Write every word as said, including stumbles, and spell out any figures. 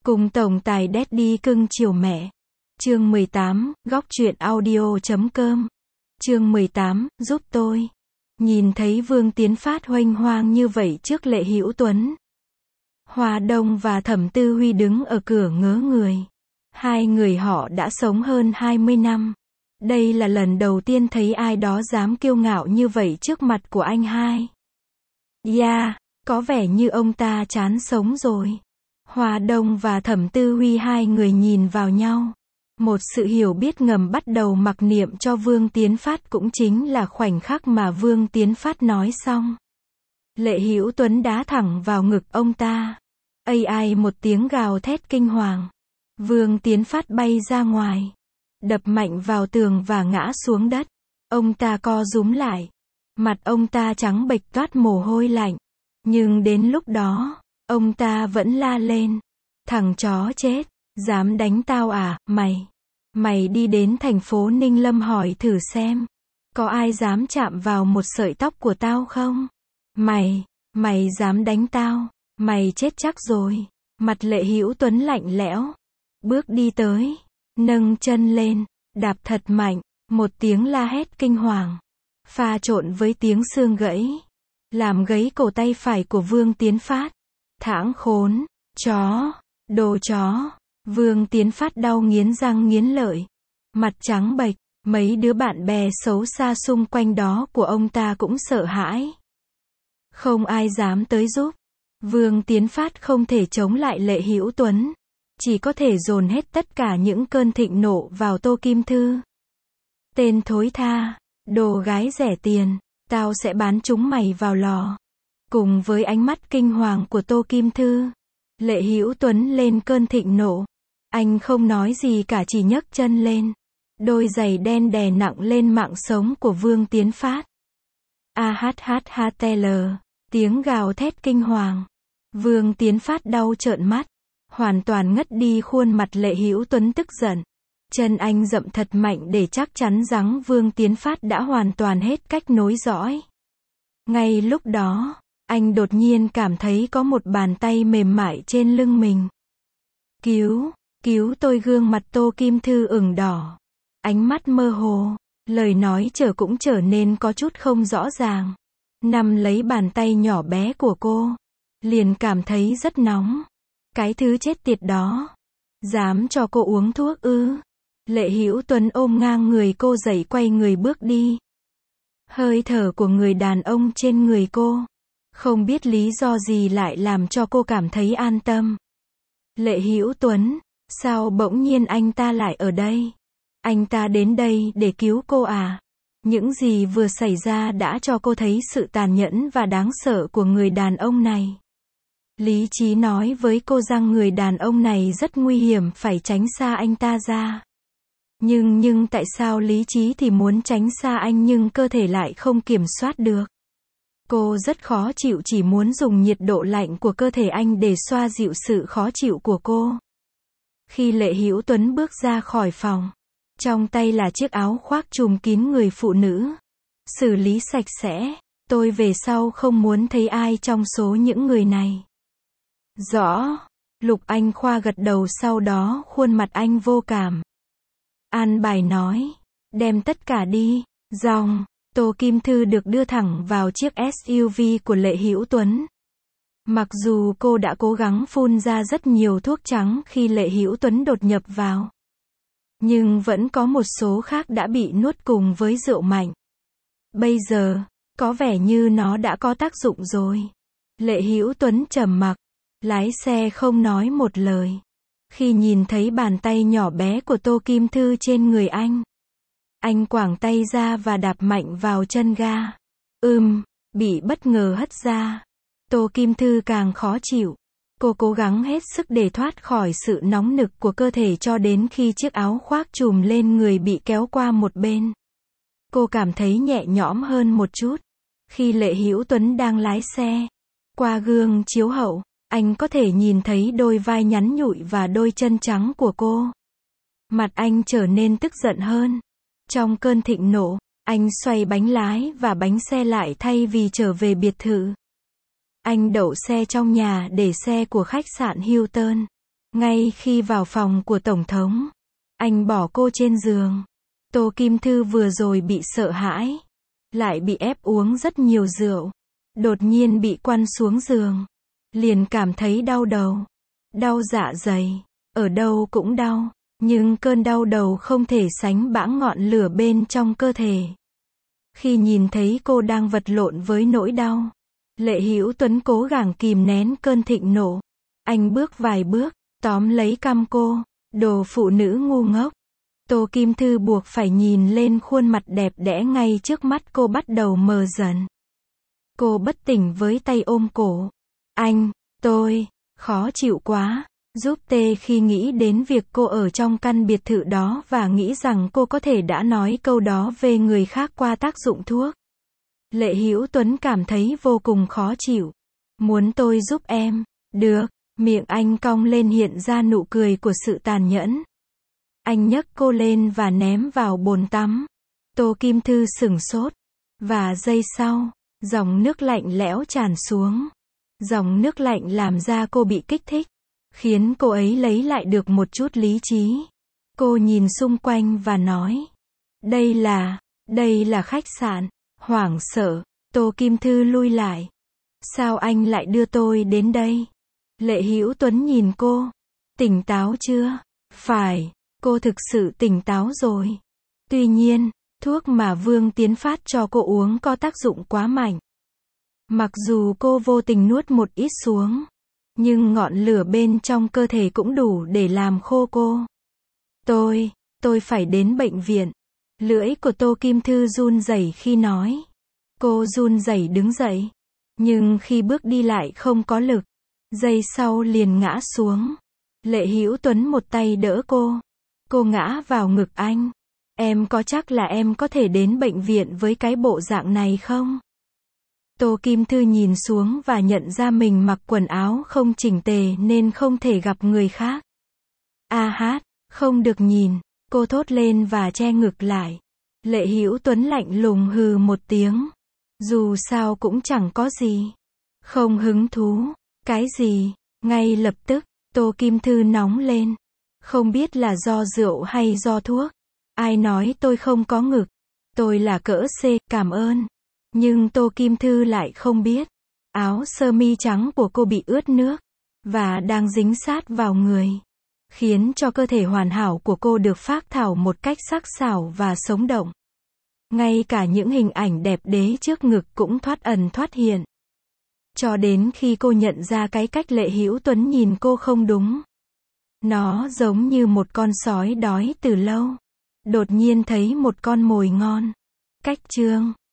Cùng tổng tài Daddy cưng chiều mẹ. Chương mười tám, góc truyện audio chấm com. Chương mười tám, giúp tôi. Nhìn thấy Vương Tiến Phát huênh hoang như vậy trước Lệ Hữu Tuấn, Hoa Đông và Thẩm Tư Huy đứng ở cửa ngớ người. Hai người họ đã sống hơn hai mươi năm. Đây là lần đầu tiên thấy ai đó dám kiêu ngạo như vậy trước mặt của anh hai. Yeah, có vẻ như ông ta chán sống rồi. Hoa Đông và Thẩm Tư Huy hai người nhìn vào nhau. Một sự hiểu biết ngầm bắt đầu mặc niệm cho Vương Tiến Phát, cũng chính là khoảnh khắc mà Vương Tiến Phát nói xong. Lệ Hữu Tuấn đá thẳng vào ngực ông ta. Ây ai một tiếng gào thét kinh hoàng. Vương Tiến Phát bay ra ngoài, đập mạnh vào tường và ngã xuống đất. Ông ta co rúm lại. Mặt ông ta trắng bệch toát mồ hôi lạnh. Nhưng đến lúc đó, ông ta vẫn la lên. Thằng chó chết, dám đánh tao à, mày. Mày đi đến thành phố Ninh Lâm hỏi thử xem. Có ai dám chạm vào một sợi tóc của tao không? Mày, mày dám đánh tao, mày chết chắc rồi. Mặt Lệ Hữu Tuấn lạnh lẽo. Bước đi tới, nâng chân lên, đạp thật mạnh. Một tiếng la hét kinh hoàng, pha trộn với tiếng xương gãy, làm gãy cổ tay phải của Vương Tiến Phát. Thãng khốn, chó, đồ chó. Vương Tiến Phát đau nghiến răng nghiến lợi, mặt trắng bệch. Mấy đứa bạn bè xấu xa xung quanh đó của ông ta cũng sợ hãi. Không ai dám tới giúp. Vương Tiến Phát không thể chống lại Lệ Hữu Tuấn, chỉ có thể dồn hết tất cả những cơn thịnh nộ vào Tô Kim Thư. Tên thối tha, đồ gái rẻ tiền, tao sẽ bán chúng mày vào lò. Cùng với ánh mắt kinh hoàng của Tô Kim Thư, Lệ Hữu Tuấn lên cơn thịnh nộ. Anh không nói gì cả, chỉ nhấc chân lên. Đôi giày đen đè nặng lên mạng sống của Vương Tiến Phát. A hát hát hát tê lờ, tiếng gào thét kinh hoàng. Vương Tiến Phát đau trợn mắt, hoàn toàn ngất đi. Khuôn mặt Lệ Hữu Tuấn tức giận. Chân anh dậm thật mạnh để chắc chắn rằng Vương Tiến Phát đã hoàn toàn hết cách nối dõi. Ngay lúc đó, anh đột nhiên cảm thấy có một bàn tay mềm mại trên lưng mình. Cứu, cứu tôi. Gương mặt Tô Kim Thư ửng đỏ, ánh mắt mơ hồ, lời nói trở cũng trở nên có chút không rõ ràng. Nắm lấy bàn tay nhỏ bé của cô, liền cảm thấy rất nóng. Cái thứ chết tiệt đó, dám cho cô uống thuốc ư? Lệ Hữu Tuấn ôm ngang người cô dậy, quay người bước đi. Hơi thở của người đàn ông trên người cô, không biết lý do gì lại làm cho cô cảm thấy an tâm. Lệ Hữu Tuấn, sao bỗng nhiên anh ta lại ở đây? Anh ta đến đây để cứu cô à? Những gì vừa xảy ra đã cho cô thấy sự tàn nhẫn và đáng sợ của người đàn ông này. Lý trí nói với cô rằng người đàn ông này rất nguy hiểm, phải tránh xa anh ta ra. Nhưng nhưng tại sao lý trí thì muốn tránh xa anh nhưng cơ thể lại không kiểm soát được? Cô rất khó chịu, chỉ muốn dùng nhiệt độ lạnh của cơ thể anh để xoa dịu sự khó chịu của cô. Khi Lệ Hữu Tuấn bước ra khỏi phòng, trong tay là chiếc áo khoác trùm kín người phụ nữ. Xử lý sạch sẽ, tôi về sau không muốn thấy ai trong số những người này. Rõ. Lục Anh Khoa gật đầu, sau đó khuôn mặt anh vô cảm. An bài nói, đem tất cả đi. Dòng, Tô Kim Thư được đưa thẳng vào chiếc ét u vê của Lệ Hữu Tuấn. Mặc dù cô đã cố gắng phun ra rất nhiều thuốc trắng khi Lệ Hữu Tuấn đột nhập vào, nhưng vẫn có một số khác đã bị nuốt cùng với rượu mạnh. Bây giờ, có vẻ như nó đã có tác dụng rồi. Lệ Hữu Tuấn trầm mặc, lái xe không nói một lời. Khi nhìn thấy bàn tay nhỏ bé của Tô Kim Thư trên người anh, anh quàng tay ra và đạp mạnh vào chân ga. Ừm, bị bất ngờ hất ra. Tô Kim Thư càng khó chịu. Cô cố gắng hết sức để thoát khỏi sự nóng nực của cơ thể cho đến khi chiếc áo khoác trùm lên người bị kéo qua một bên. Cô cảm thấy nhẹ nhõm hơn một chút. Khi Lệ Hữu Tuấn đang lái xe, qua gương chiếu hậu, anh có thể nhìn thấy đôi vai nhắn nhụi và đôi chân trắng của cô. Mặt anh trở nên tức giận hơn. Trong cơn thịnh nộ, anh xoay bánh lái và bánh xe lại thay vì trở về biệt thự. Anh đậu xe trong nhà để xe của khách sạn Hilton. Ngay khi vào phòng của Tổng thống, anh bỏ cô trên giường. Tô Kim Thư vừa rồi bị sợ hãi, lại bị ép uống rất nhiều rượu, đột nhiên bị quăng xuống giường, liền cảm thấy đau đầu, đau dạ dày, ở đâu cũng đau, nhưng cơn đau đầu không thể sánh bãng ngọn lửa bên trong cơ thể. Khi nhìn thấy cô đang vật lộn với nỗi đau, Lệ Hữu Tuấn cố gắng kìm nén cơn thịnh nộ. Anh bước vài bước, tóm lấy cằm cô, đồ phụ nữ ngu ngốc. Tô Kim Thư buộc phải nhìn lên khuôn mặt đẹp đẽ ngay trước mắt cô bắt đầu mờ dần. Cô bất tỉnh với tay ôm cổ. Anh, tôi, khó chịu quá, giúp tê khi nghĩ đến việc cô ở trong căn biệt thự đó và nghĩ rằng cô có thể đã nói câu đó về người khác qua tác dụng thuốc. Lệ Hữu Tuấn cảm thấy vô cùng khó chịu. Muốn tôi giúp em? Được, miệng anh cong lên hiện ra nụ cười của sự tàn nhẫn. Anh nhấc cô lên và ném vào bồn tắm. Tô Kim Thư sửng sốt. Và giây sau, dòng nước lạnh lẽo tràn xuống. Dòng nước lạnh làm da cô bị kích thích, khiến cô ấy lấy lại được một chút lý trí. Cô nhìn xung quanh và nói. Đây là, đây là khách sạn. Hoảng sợ, Tô Kim Thư lui lại. Sao anh lại đưa tôi đến đây? Lệ Hữu Tuấn nhìn cô. Tỉnh táo chưa? Phải, cô thực sự tỉnh táo rồi. Tuy nhiên, thuốc mà Vương Tiến Phát cho cô uống có tác dụng quá mạnh. Mặc dù cô vô tình nuốt một ít xuống, nhưng ngọn lửa bên trong cơ thể cũng đủ để làm khô cô. Tôi, tôi phải đến bệnh viện. Lưỡi của Tô Kim Thư run rẩy khi nói. Cô run rẩy đứng dậy, nhưng khi bước đi lại không có lực. Giây sau liền ngã xuống. Lệ Hữu Tuấn một tay đỡ cô. Cô ngã vào ngực anh. Em có chắc là em có thể đến bệnh viện với cái bộ dạng này không? Tô Kim Thư nhìn xuống và nhận ra mình mặc quần áo không chỉnh tề nên không thể gặp người khác. A hát, không được nhìn, cô thốt lên và che ngực lại. Lệ Hữu Tuấn lạnh lùng hừ một tiếng. Dù sao cũng chẳng có gì. Không hứng thú. Cái gì? Ngay lập tức, Tô Kim Thư nóng lên. Không biết là do rượu hay do thuốc. Ai nói tôi không có ngực? Tôi là cỡ C, cảm ơn. Nhưng Tô Kim Thư lại không biết. Áo sơ mi trắng của cô bị ướt nước, và đang dính sát vào người, khiến cho cơ thể hoàn hảo của cô được phác thảo một cách sắc sảo và sống động. Ngay cả những hình ảnh đẹp đẽ trước ngực cũng thoát ẩn thoát hiện. Cho đến khi cô nhận ra cái cách Lệ Hữu Tuấn nhìn cô không đúng. Nó giống như một con sói đói từ lâu, đột nhiên thấy một con mồi ngon. Cách chương